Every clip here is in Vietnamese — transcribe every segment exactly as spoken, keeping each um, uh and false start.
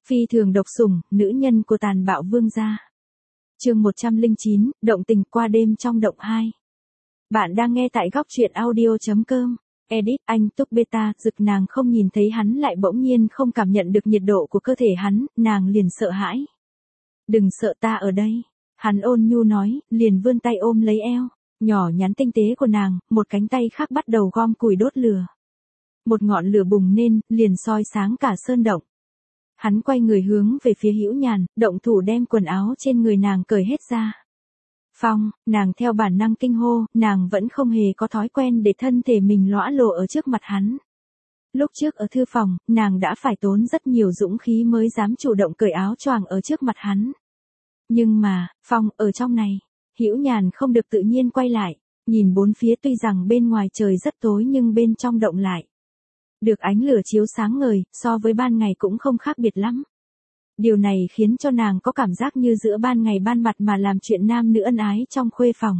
Phi thường độc sủng, nữ nhân của tàn bạo vương gia. Chương một trăm lẻ chín, động tình qua đêm trong động hai. Bạn đang nghe tại góc truyện audio chấm com. Edit, anh túc beta, rực nàng không nhìn thấy hắn lại bỗng nhiên không cảm nhận được nhiệt độ của cơ thể hắn, nàng liền sợ hãi. Đừng sợ, ta ở đây. Hắn ôn nhu nói, liền vươn tay ôm lấy eo nhỏ nhắn tinh tế của nàng, một cánh tay khác bắt đầu gom củi đốt lửa. Một ngọn lửa bùng lên, liền soi sáng cả sơn động. Hắn quay người hướng về phía Hữu Nhàn, động thủ đem quần áo trên người nàng cởi hết ra. Phong, nàng theo bản năng kinh hô, nàng vẫn không hề có thói quen để thân thể mình lõa lồ ở trước mặt hắn. Lúc trước ở thư phòng, nàng đã phải tốn rất nhiều dũng khí mới dám chủ động cởi áo choàng ở trước mặt hắn. Nhưng mà, Phong, ở trong này, Hữu Nhàn không được tự nhiên quay lại, nhìn bốn phía tuy rằng bên ngoài trời rất tối nhưng bên trong động lại. Được ánh lửa chiếu sáng ngời, so với ban ngày cũng không khác biệt lắm. Điều này khiến cho nàng có cảm giác như giữa ban ngày ban mặt mà làm chuyện nam nữ ân ái trong khuê phòng.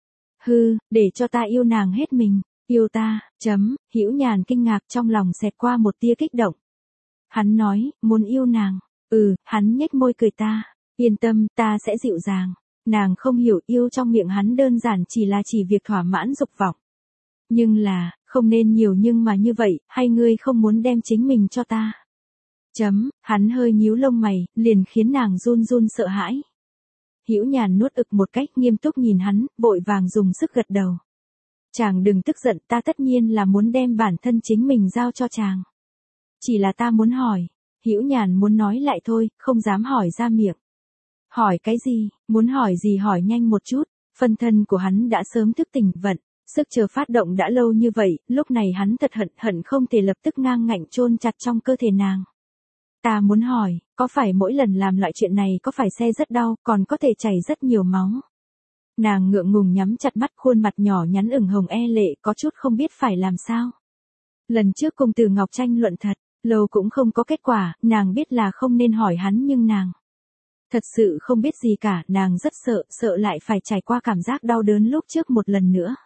Hư, để cho ta yêu nàng hết mình, yêu ta, chấm, Hữu Nhàn kinh ngạc trong lòng xẹt qua một tia kích động. Hắn nói, muốn yêu nàng, ừ, hắn nhếch môi cười ta, yên tâm, ta sẽ dịu dàng. Nàng không hiểu yêu trong miệng hắn đơn giản chỉ là chỉ việc thỏa mãn dục vọng. Nhưng là, không nên nhiều nhưng mà như vậy, hay ngươi không muốn đem chính mình cho ta? Chấm, hắn hơi nhíu lông mày, liền khiến nàng run run sợ hãi. Hữu Nhàn nuốt ực một cách nghiêm túc nhìn hắn, vội vàng dùng sức gật đầu. Chàng đừng tức giận, ta tất nhiên là muốn đem bản thân chính mình giao cho chàng. Chỉ là ta muốn hỏi, Hữu Nhàn muốn nói lại thôi, không dám hỏi ra miệng. Hỏi cái gì, muốn hỏi gì hỏi nhanh một chút, phân thân của hắn đã sớm thức tỉnh vận. Sức chờ phát động đã lâu như vậy, lúc này hắn thật hận hận không thể lập tức ngang ngạnh chôn chặt trong cơ thể nàng. Ta muốn hỏi, có phải mỗi lần làm loại chuyện này có phải xe rất đau, còn có thể chảy rất nhiều máu? Nàng ngượng ngùng nhắm chặt mắt, khuôn mặt nhỏ nhắn ửng hồng e lệ, có chút không biết phải làm sao. Lần trước cùng Từ Ngọc tranh luận thật, lâu cũng không có kết quả, nàng biết là không nên hỏi hắn nhưng nàng thật sự không biết gì cả, nàng rất sợ, sợ lại phải trải qua cảm giác đau đớn lúc trước một lần nữa.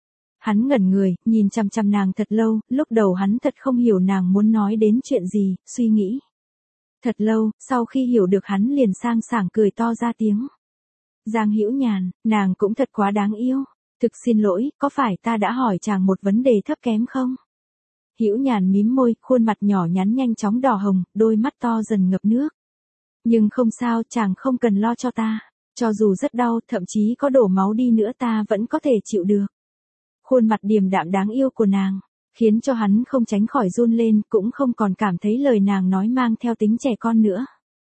Hắn ngẩn người, nhìn chằm chằm nàng thật lâu, lúc đầu hắn thật không hiểu nàng muốn nói đến chuyện gì, suy nghĩ. Thật lâu, sau khi hiểu được hắn liền sang sảng cười to ra tiếng. Giang Hữu Nhàn, nàng cũng thật quá đáng yêu. Thực xin lỗi, có phải ta đã hỏi chàng một vấn đề thấp kém không? Hữu Nhàn mím môi, khuôn mặt nhỏ nhắn nhanh chóng đỏ hồng, đôi mắt to dần ngập nước. Nhưng không sao, chàng không cần lo cho ta. Cho dù rất đau, thậm chí có đổ máu đi nữa ta vẫn có thể chịu được. Khuôn mặt điềm đạm đáng yêu của nàng, khiến cho hắn không tránh khỏi run lên, cũng không còn cảm thấy lời nàng nói mang theo tính trẻ con nữa.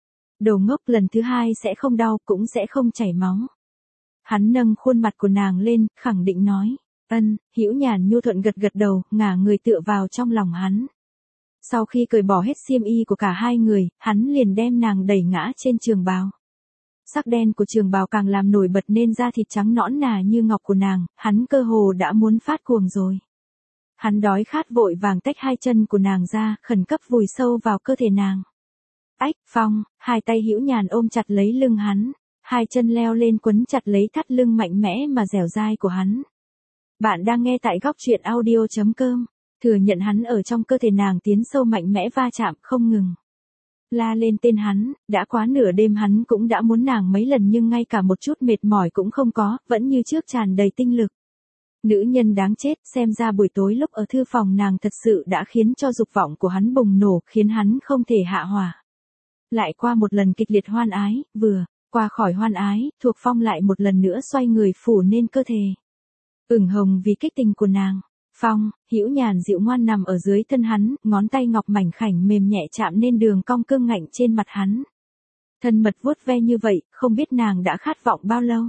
Đồ ngốc, lần thứ hai sẽ không đau, cũng sẽ không chảy máu. Hắn nâng khuôn mặt của nàng lên, khẳng định nói, ân, Hữu Nhàn nhu thuận gật gật đầu, ngả người tựa vào trong lòng hắn. Sau khi cởi bỏ hết xiêm y của cả hai người, hắn liền đem nàng đẩy ngã trên trường bào. Sắc đen của trường bào càng làm nổi bật nên da thịt trắng nõn nà như ngọc của nàng, hắn cơ hồ đã muốn phát cuồng rồi. Hắn đói khát vội vàng tách hai chân của nàng ra, khẩn cấp vùi sâu vào cơ thể nàng. Ách, Phong, hai tay Hữu Nhàn ôm chặt lấy lưng hắn, hai chân leo lên quấn chặt lấy thắt lưng mạnh mẽ mà dẻo dai của hắn. Bạn đang nghe tại góc truyện audio chấm com, thừa nhận hắn ở trong cơ thể nàng tiến sâu mạnh mẽ va chạm không ngừng. La lên tên hắn, đã quá nửa đêm hắn cũng đã muốn nàng mấy lần nhưng ngay cả một chút mệt mỏi cũng không có, vẫn như trước tràn đầy tinh lực. Nữ nhân đáng chết, xem ra buổi tối lúc ở thư phòng nàng thật sự đã khiến cho dục vọng của hắn bùng nổ, khiến hắn không thể hạ hỏa. Lại qua một lần kịch liệt hoan ái, vừa qua khỏi hoan ái, Thuộc Phong lại một lần nữa xoay người phủ nên cơ thể. Ửng hồng vì kích tình của nàng. Phong, Hữu Nhàn dịu ngoan nằm ở dưới thân hắn, ngón tay ngọc mảnh khảnh mềm nhẹ chạm nên đường cong cương ngạnh trên mặt hắn. Thân mật vuốt ve như vậy, không biết nàng đã khát vọng bao lâu.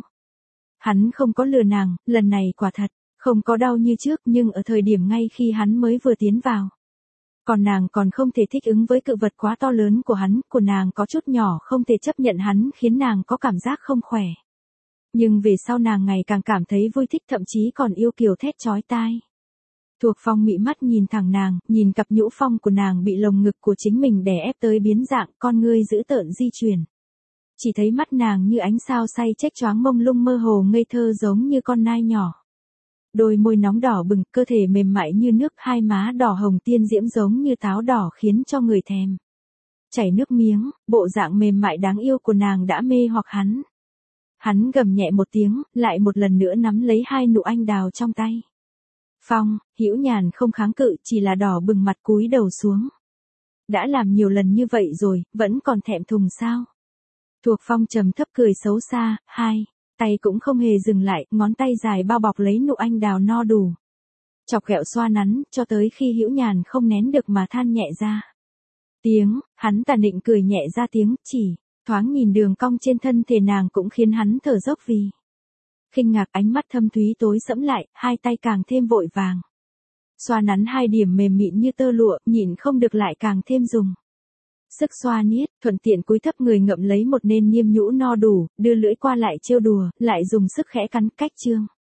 Hắn không có lừa nàng, lần này quả thật, không có đau như trước nhưng ở thời điểm ngay khi hắn mới vừa tiến vào. Còn nàng còn không thể thích ứng với cự vật quá to lớn của hắn, của nàng có chút nhỏ không thể chấp nhận hắn khiến nàng có cảm giác không khỏe. Nhưng về sau nàng ngày càng cảm thấy vui thích thậm chí còn yêu kiều thét chói tai. Thuộc Phong mị mắt nhìn thẳng nàng, nhìn cặp nhũ phong của nàng bị lồng ngực của chính mình đè ép tới biến dạng, con ngươi dữ tợn di chuyển. Chỉ thấy mắt nàng như ánh sao say chếch choáng mông lung mơ hồ ngây thơ giống như con nai nhỏ. Đôi môi nóng đỏ bừng, cơ thể mềm mại như nước, hai má đỏ hồng tiên diễm giống như táo đỏ khiến cho người thèm. chảy nước miếng, bộ dạng mềm mại đáng yêu của nàng đã mê hoặc hắn. Hắn gầm nhẹ một tiếng, lại một lần nữa nắm lấy hai nụ anh đào trong tay. Phong, Hữu Nhàn không kháng cự, chỉ là đỏ bừng mặt cúi đầu xuống. Đã làm nhiều lần như vậy rồi, vẫn còn thẹn thùng sao? Thuộc Phong trầm thấp cười xấu xa, hai, tay cũng không hề dừng lại, ngón tay dài bao bọc lấy nụ anh đào no đủ. Chọc ghẹo xoa nắn, cho tới khi Hữu Nhàn không nén được mà than nhẹ ra. Tiếng, hắn tà nịnh cười nhẹ ra tiếng, chỉ, thoáng nhìn đường cong trên thân thể nàng cũng khiến hắn thở dốc vì. Khinh ngạc, ánh mắt thâm thúy tối sẫm lại, hai tay càng thêm vội vàng. Xoa nắn hai điểm mềm mịn như tơ lụa, nhịn không được lại càng thêm dùng. Sức xoa niết, thuận tiện cúi thấp người ngậm lấy một nền niêm nhũ no đủ, đưa lưỡi qua lại trêu đùa, lại dùng sức khẽ cắn cách chương.